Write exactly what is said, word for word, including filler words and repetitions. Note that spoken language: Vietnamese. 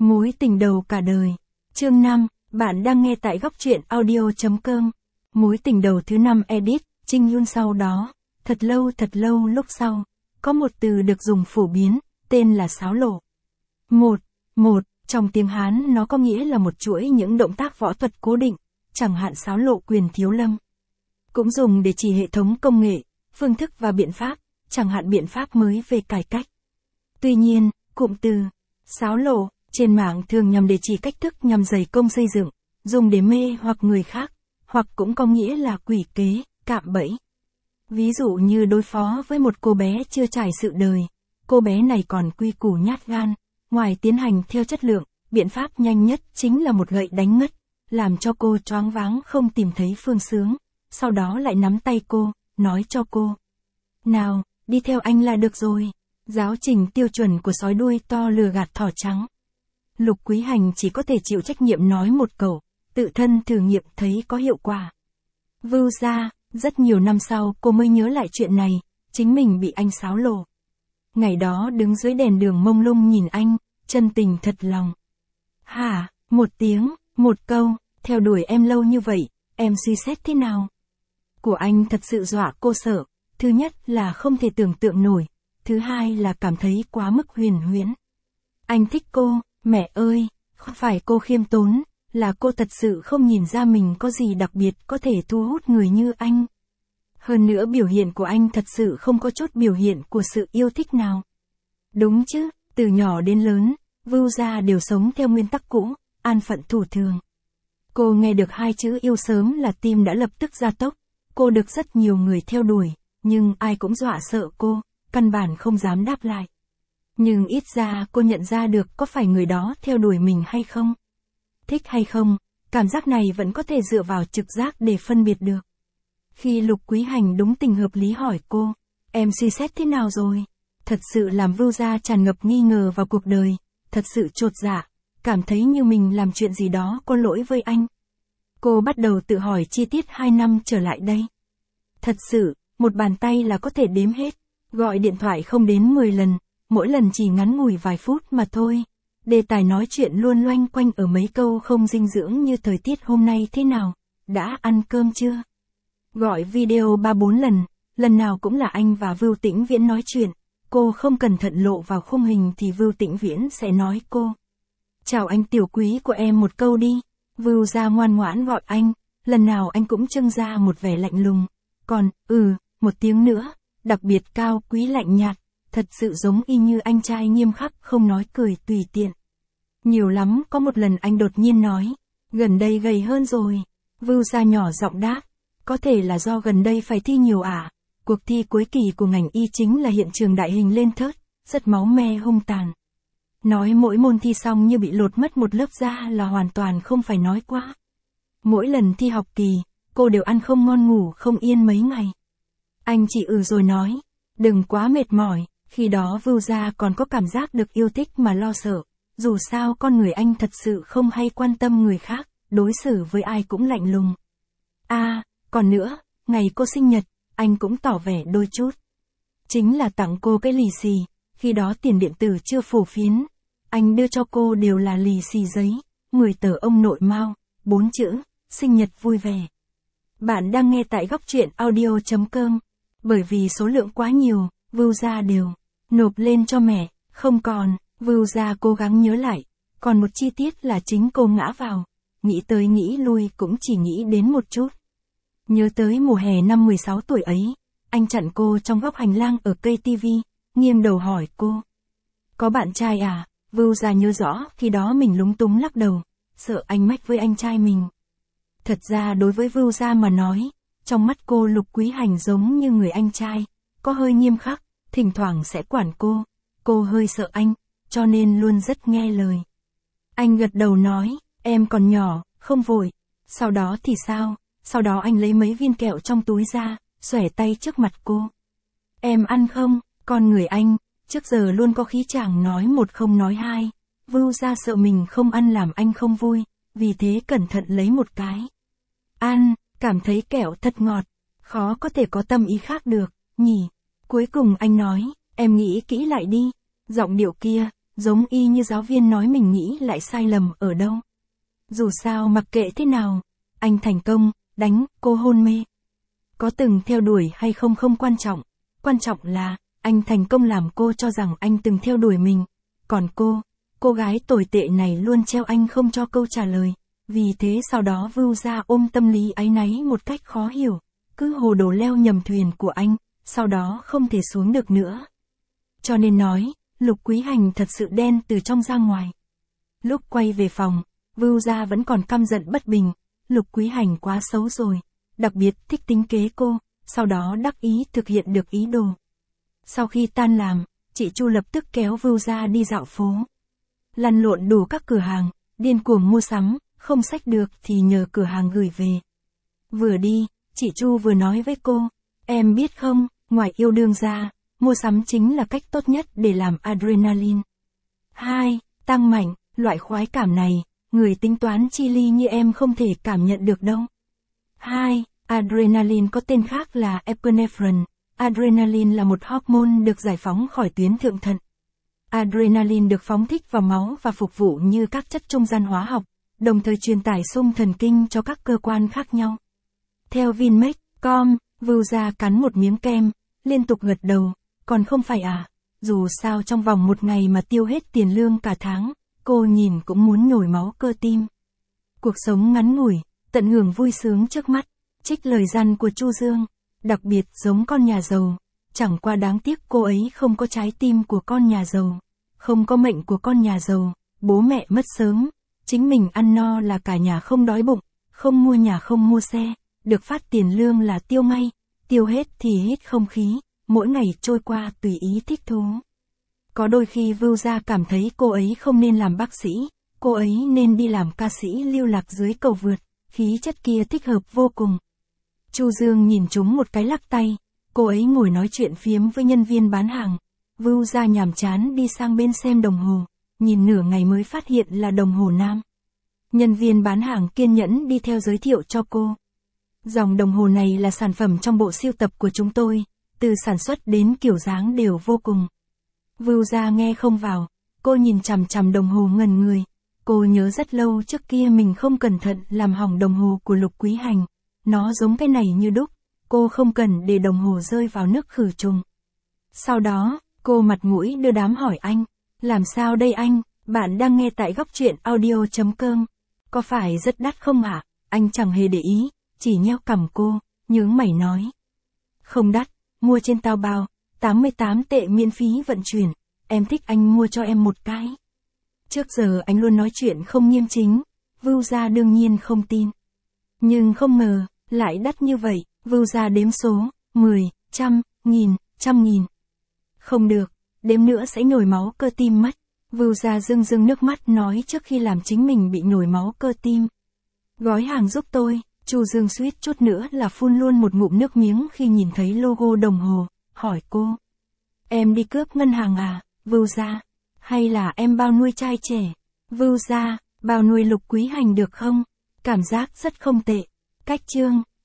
Mối tình đầu cả đời. Chương năm, bạn đang nghe tại góc truyện audio.com. Mối tình đầu thứ năm edit, Trinh Yun sau đó. Thật lâu thật lâu lúc sau, có một từ được dùng phổ biến, tên là sáo lộ. Một, một, trong tiếng Hán nó có nghĩa là một chuỗi những động tác võ thuật cố định, chẳng hạn sáo lộ quyền thiếu lâm. Cũng dùng để chỉ hệ thống công nghệ, phương thức và biện pháp, chẳng hạn biện pháp mới về cải cách. Tuy nhiên, cụm từ sáo lộ trên mạng thường nhằm để chỉ cách thức nhằm dày công xây dựng, dùng để mê hoặc người khác, hoặc cũng có nghĩa là quỷ kế, cạm bẫy. Ví dụ như đối phó với một cô bé chưa trải sự đời, cô bé này còn quy củ nhát gan, ngoài tiến hành theo chất lượng, biện pháp nhanh nhất chính là một gậy đánh ngất, làm cho cô choáng váng không tìm thấy phương xướng, sau đó lại nắm tay cô, nói cho cô: "Nào, đi theo anh là được rồi." Giáo trình tiêu chuẩn của sói đuôi to lừa gạt thỏ trắng. Lục Quý Hành chỉ có thể chịu trách nhiệm nói một câu, tự thân thử nghiệm thấy có hiệu quả. Vưu ra, rất nhiều năm sau cô mới nhớ lại chuyện này, chính mình bị anh sáo lộ. Ngày đó đứng dưới đèn đường mông lung nhìn anh, chân tình thật lòng. "Hả?" Một tiếng, một câu, theo đuổi em lâu như vậy, em suy xét thế nào? Của anh thật sự dọa cô sợ, thứ nhất là không thể tưởng tượng nổi, thứ hai là cảm thấy quá mức huyền huyễn. Anh thích cô, mẹ ơi, không phải cô khiêm tốn, là cô thật sự không nhìn ra mình có gì đặc biệt có thể thu hút người như anh. Hơn nữa biểu hiện của anh thật sự không có chút biểu hiện của sự yêu thích nào. Đúng chứ, từ nhỏ đến lớn, Vưu gia đều sống theo nguyên tắc cũ, an phận thủ thường. Cô nghe được hai chữ yêu sớm là tim đã lập tức gia tốc, cô được rất nhiều người theo đuổi, nhưng ai cũng dọa sợ cô, căn bản không dám đáp lại. Nhưng ít ra cô nhận ra được có phải người đó theo đuổi mình hay không. Thích hay không, cảm giác này vẫn có thể dựa vào trực giác để phân biệt được. Khi Lục Quý Hành đúng tình hợp lý hỏi cô: "Em suy xét thế nào rồi?" Thật sự làm Vưu gia tràn ngập nghi ngờ vào cuộc đời, thật sự chột dạ, cảm thấy như mình làm chuyện gì đó có lỗi với anh. Cô bắt đầu tự hỏi chi tiết hai năm trở lại đây. Thật sự, một bàn tay là có thể đếm hết, gọi điện thoại không đến mười lần, mỗi lần chỉ ngắn ngủi vài phút mà thôi. Đề tài nói chuyện luôn loanh quanh ở mấy câu không dinh dưỡng như thời tiết hôm nay thế nào, đã ăn cơm chưa? Gọi video ba bốn lần, lần nào cũng là anh và Vưu Tĩnh Viễn nói chuyện, cô không cẩn thận lộ vào khung hình thì Vưu Tĩnh Viễn sẽ nói cô: "Chào anh tiểu quý của em một câu đi." Vưu gia ngoan ngoãn gọi anh, lần nào anh cũng trưng ra một vẻ lạnh lùng, còn, ừ, một tiếng nữa, đặc biệt cao quý lạnh nhạt, thật sự giống y như anh trai nghiêm khắc không nói cười tùy tiện. Nhiều lắm có một lần anh đột nhiên nói: "Gần đây gầy hơn rồi." Vưu gia nhỏ giọng đáp: "Có thể là do gần đây phải thi nhiều à?" Cuộc thi cuối kỳ của ngành y chính là hiện trường đại hình lên thớt, rất máu me hung tàn. Nói mỗi môn thi xong như bị lột mất một lớp da là hoàn toàn không phải nói quá. Mỗi lần thi học kỳ, cô đều ăn không ngon ngủ không yên mấy ngày. Anh chỉ ừ rồi nói: "Đừng quá mệt mỏi." Khi đó Vưu gia còn có cảm giác được yêu thích mà lo sợ, dù sao con người anh thật sự không hay quan tâm người khác, đối xử với ai cũng lạnh lùng. À, còn nữa, ngày cô sinh nhật, anh cũng tỏ vẻ đôi chút. Chính là tặng cô cái lì xì, khi đó tiền điện tử chưa phổ phiến. Anh đưa cho cô đều là lì xì giấy, mười tờ ông nội Mao, bốn chữ, sinh nhật vui vẻ. Bạn đang nghe tại góc truyện audio.com. Bởi vì số lượng quá nhiều, Vưu gia đều nộp lên cho mẹ, không còn. Vưu gia cố gắng nhớ lại, còn một chi tiết là chính cô ngã vào, nghĩ tới nghĩ lui cũng chỉ nghĩ đến một chút. Nhớ tới mùa hè năm mười sáu tuổi ấy, anh chặn cô trong góc hành lang ở cây tivi, nghiêng đầu hỏi cô: "Có bạn trai à?" Vưu gia nhớ rõ khi đó mình lúng túng lắc đầu, sợ anh mách với anh trai mình. Thật ra đối với Vưu gia mà nói, trong mắt cô Lục Quý Hành giống như người anh trai, có hơi nghiêm khắc, thỉnh thoảng sẽ quản cô, cô hơi sợ anh, cho nên luôn rất nghe lời. Anh gật đầu nói: "Em còn nhỏ, không vội." Sau đó thì sao? Sau đó anh lấy mấy viên kẹo trong túi ra, xòe tay trước mặt cô. "Em ăn không?" Con người anh, trước giờ luôn có khí chàng nói một không nói hai. Vưu gia sợ mình không ăn làm anh không vui, vì thế cẩn thận lấy một cái. Ăn, cảm thấy kẹo thật ngọt, khó có thể có tâm ý khác được, nhỉ. Cuối cùng anh nói: "Em nghĩ kỹ lại đi." Giọng điệu kia, giống y như giáo viên nói mình nghĩ lại sai lầm ở đâu. Dù sao mặc kệ thế nào, anh thành công, đánh cô hôn mê. Có từng theo đuổi hay không không quan trọng, quan trọng là, anh thành công làm cô cho rằng anh từng theo đuổi mình. Còn cô, cô gái tồi tệ này luôn treo anh không cho câu trả lời. Vì thế sau đó Vưu Gia ôm tâm lý áy náy một cách khó hiểu, cứ hồ đồ leo nhầm thuyền của anh, sau đó không thể xuống được nữa. Cho nên nói, Lục Quý Hành thật sự đen từ trong ra ngoài. Lúc quay về phòng, Vưu Gia vẫn còn căm giận bất bình, Lục Quý Hành quá xấu rồi, đặc biệt thích tính kế cô, sau đó đắc ý thực hiện được ý đồ. Sau khi tan làm, chị Chu lập tức kéo Vưu Gia đi dạo phố. Lăn lộn đủ các cửa hàng, điên cuồng mua sắm, không xách được thì nhờ cửa hàng gửi về. Vừa đi, chị Chu vừa nói với cô, em biết không, ngoài yêu đương ra, mua sắm chính là cách tốt nhất để làm adrenaline. Hai, tăng mạnh, loại khoái cảm này, người tính toán chi ly như em không thể cảm nhận được đâu. Hai, adrenaline có tên khác là epinephrine. Adrenaline là một hormone được giải phóng khỏi tuyến thượng thận. Adrenaline được phóng thích vào máu và phục vụ như các chất trung gian hóa học, đồng thời truyền tải xung thần kinh cho các cơ quan khác nhau. Theo Vinmec chấm com, Vưu Gia cắn một miếng kem, liên tục gật đầu, còn không phải à, dù sao trong vòng một ngày mà tiêu hết tiền lương cả tháng, cô nhìn cũng muốn nhồi máu cơ tim. Cuộc sống ngắn ngủi, tận hưởng vui sướng trước mắt, trích lời răn của Chu Dương, đặc biệt giống con nhà giàu, chẳng qua đáng tiếc cô ấy không có trái tim của con nhà giàu, không có mệnh của con nhà giàu, bố mẹ mất sớm, chính mình ăn no là cả nhà không đói bụng, không mua nhà không mua xe, được phát tiền lương là tiêu ngay, tiêu hết thì hít không khí, mỗi ngày trôi qua tùy ý thích thú. Có đôi khi Vưu Gia cảm thấy cô ấy không nên làm bác sĩ, cô ấy nên đi làm ca sĩ lưu lạc dưới cầu vượt, khí chất kia thích hợp vô cùng. Chu Dương nhìn chúng một cái lắc tay, cô ấy ngồi nói chuyện phiếm với nhân viên bán hàng. Vưu Gia nhàm chán đi sang bên xem đồng hồ, nhìn nửa ngày mới phát hiện là đồng hồ nam. Nhân viên bán hàng kiên nhẫn đi theo giới thiệu cho cô. Dòng đồng hồ này là sản phẩm trong bộ sưu tập của chúng tôi, từ sản xuất đến kiểu dáng đều vô cùng. Vưu Gia nghe không vào, cô nhìn chằm chằm đồng hồ ngẩn người. Cô nhớ rất lâu trước kia mình không cẩn thận làm hỏng đồng hồ của Lục Quý Hành. Nó giống cái này như đúc, cô không cần để đồng hồ rơi vào nước khử trùng. Sau đó, cô mặt mũi đưa đám hỏi anh, làm sao đây anh, bạn đang nghe tại góc truyện audio chấm com. Có phải rất đắt không ạ? À? Anh chẳng hề để ý, chỉ nheo cằm cô, nhướng mày nói. Không đắt, mua trên Taobao, tám mươi tám tệ miễn phí vận chuyển, em thích anh mua cho em một cái. Trước giờ anh luôn nói chuyện không nghiêm chính, Vưu Gia đương nhiên không tin. Nhưng không ngờ, lại đắt như vậy, Vưu Gia đếm số, mười, trăm, nghìn, trăm nghìn. Không được, đếm nữa sẽ nhồi máu cơ tim mất. Vưu Gia rưng rưng nước mắt nói trước khi làm chính mình bị nhồi máu cơ tim. Gói hàng giúp tôi, Chu Dương suýt chút nữa là phun luôn một ngụm nước miếng khi nhìn thấy logo đồng hồ, hỏi cô. Em đi cướp ngân hàng à, Vưu Gia? Hay là em bao nuôi trai trẻ? Vưu Gia, bao nuôi Lục Quý Hành được không? Cảm giác rất không tệ. Cách chương.